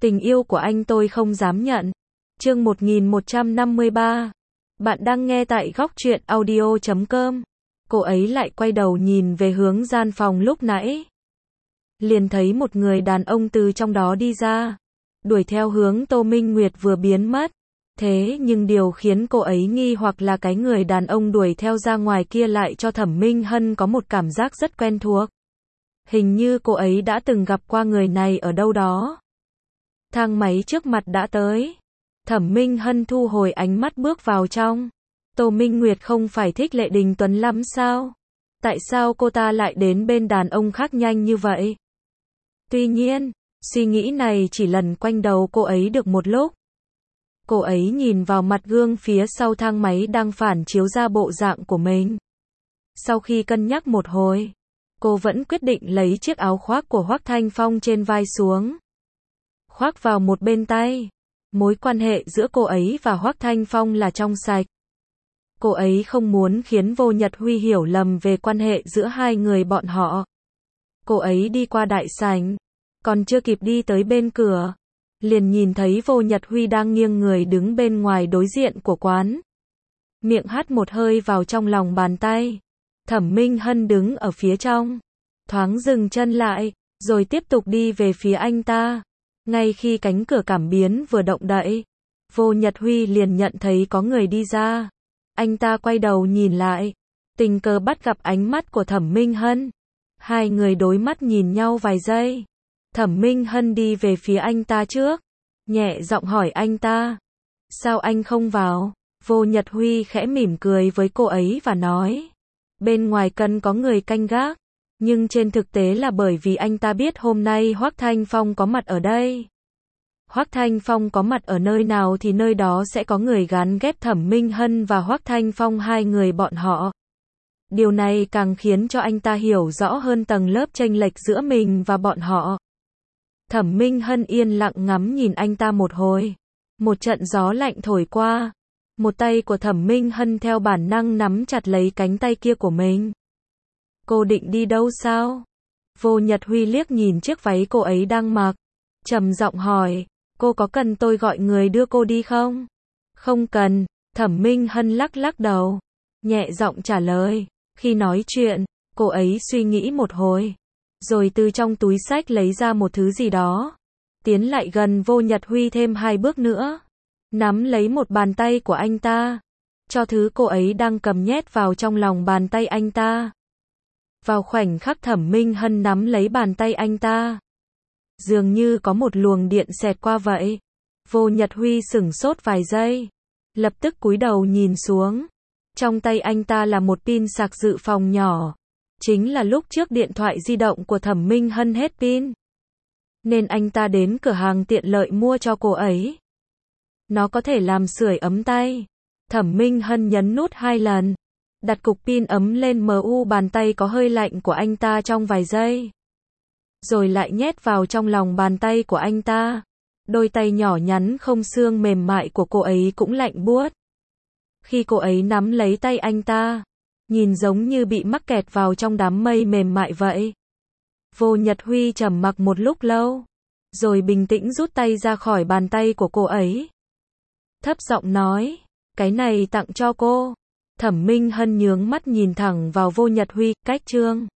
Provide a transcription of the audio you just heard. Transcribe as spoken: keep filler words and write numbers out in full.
Tình yêu của anh tôi không dám nhận. Chương một nghìn một trăm năm mươi ba. Bạn đang nghe tại góc truyện audio chấm com. Cô ấy lại quay đầu nhìn về hướng gian phòng lúc nãy. Liền thấy một người đàn ông từ trong đó đi ra, đuổi theo hướng Tô Minh Nguyệt vừa biến mất. Thế nhưng điều khiến cô ấy nghi hoặc là cái người đàn ông đuổi theo ra ngoài kia lại cho Thẩm Minh Hân có một cảm giác rất quen thuộc. Hình như cô ấy đã từng gặp qua người này ở đâu đó. Thang máy trước mặt đã tới. Thẩm Minh Hân thu hồi ánh mắt bước vào trong. Tô Minh Nguyệt không phải thích Lệ Đình Tuấn lắm sao? Tại sao cô ta lại đến bên đàn ông khác nhanh như vậy? Tuy nhiên, suy nghĩ này chỉ lần quanh đầu cô ấy được một lúc. Cô ấy nhìn vào mặt gương phía sau thang máy đang phản chiếu ra bộ dạng của mình. Sau khi cân nhắc một hồi, cô vẫn quyết định lấy chiếc áo khoác của Hoắc Thanh Phong trên vai xuống, khoác vào một bên tay. Mối quan hệ giữa cô ấy và Hoắc Thanh Phong là trong sạch. Cô ấy không muốn khiến Vô Nhật Huy hiểu lầm về quan hệ giữa hai người bọn họ. Cô ấy đi qua đại sảnh, còn chưa kịp đi tới bên cửa, liền nhìn thấy Vô Nhật Huy đang nghiêng người đứng bên ngoài đối diện của quán. Miệng hắt một hơi vào trong lòng bàn tay. Thẩm Minh Hân đứng ở phía trong, thoáng dừng chân lại, rồi tiếp tục đi về phía anh ta. Ngay khi cánh cửa cảm biến vừa động đậy, Vô Nhật Huy liền nhận thấy có người đi ra. Anh ta quay đầu nhìn lại, tình cờ bắt gặp ánh mắt của Thẩm Minh Hân. Hai người đối mắt nhìn nhau vài giây. Thẩm Minh Hân đi về phía anh ta trước, nhẹ giọng hỏi anh ta, sao anh không vào? Vô Nhật Huy khẽ mỉm cười với cô ấy và nói, bên ngoài cần có người canh gác, nhưng trên thực tế là bởi vì anh ta biết hôm nay Hoắc Thanh Phong có mặt ở đây. Hoắc Thanh Phong có mặt ở nơi nào thì nơi đó sẽ có người gán ghép Thẩm Minh Hân và Hoắc Thanh Phong hai người bọn họ. Điều này càng khiến cho anh ta hiểu rõ hơn tầng lớp chênh lệch giữa mình và bọn họ. Thẩm Minh Hân yên lặng ngắm nhìn anh ta một hồi. Một trận gió lạnh thổi qua. Một tay của Thẩm Minh Hân theo bản năng nắm chặt lấy cánh tay kia của mình. Cô định đi đâu sao? Vô Nhật Huy liếc nhìn chiếc váy cô ấy đang mặc, trầm giọng hỏi, cô có cần tôi gọi người đưa cô đi không? Không cần. Thẩm Minh Hân lắc lắc đầu, nhẹ giọng trả lời. Khi nói chuyện, cô ấy suy nghĩ một hồi, rồi từ trong túi xách lấy ra một thứ gì đó, tiến lại gần Vô Nhật Huy thêm hai bước nữa, nắm lấy một bàn tay của anh ta, cho thứ cô ấy đang cầm nhét vào trong lòng bàn tay anh ta. Vào khoảnh khắc Thẩm Minh Hân nắm lấy bàn tay anh ta, dường như có một luồng điện xẹt qua vậy. Vô Nhật Huy sửng sốt vài giây, lập tức cúi đầu nhìn xuống. Trong tay anh ta là một pin sạc dự phòng nhỏ. Chính là lúc trước điện thoại di động của Thẩm Minh Hân hết pin, nên anh ta đến cửa hàng tiện lợi mua cho cô ấy. Nó có thể làm sưởi ấm tay. Thẩm Minh Hân nhấn nút hai lần, đặt cục pin ấm lên mu bàn tay có hơi lạnh của anh ta trong vài giây, rồi lại nhét vào trong lòng bàn tay của anh ta. Đôi tay nhỏ nhắn không xương mềm mại của cô ấy cũng lạnh buốt. Khi cô ấy nắm lấy tay anh ta, nhìn giống như bị mắc kẹt vào trong đám mây mềm mại vậy. Vô Nhật Huy trầm mặc một lúc lâu, rồi bình tĩnh rút tay ra khỏi bàn tay của cô ấy. Thấp giọng nói, cái này tặng cho cô. Thẩm Minh Hân nhướng mắt nhìn thẳng vào Vô Nhật Huy, cách trương.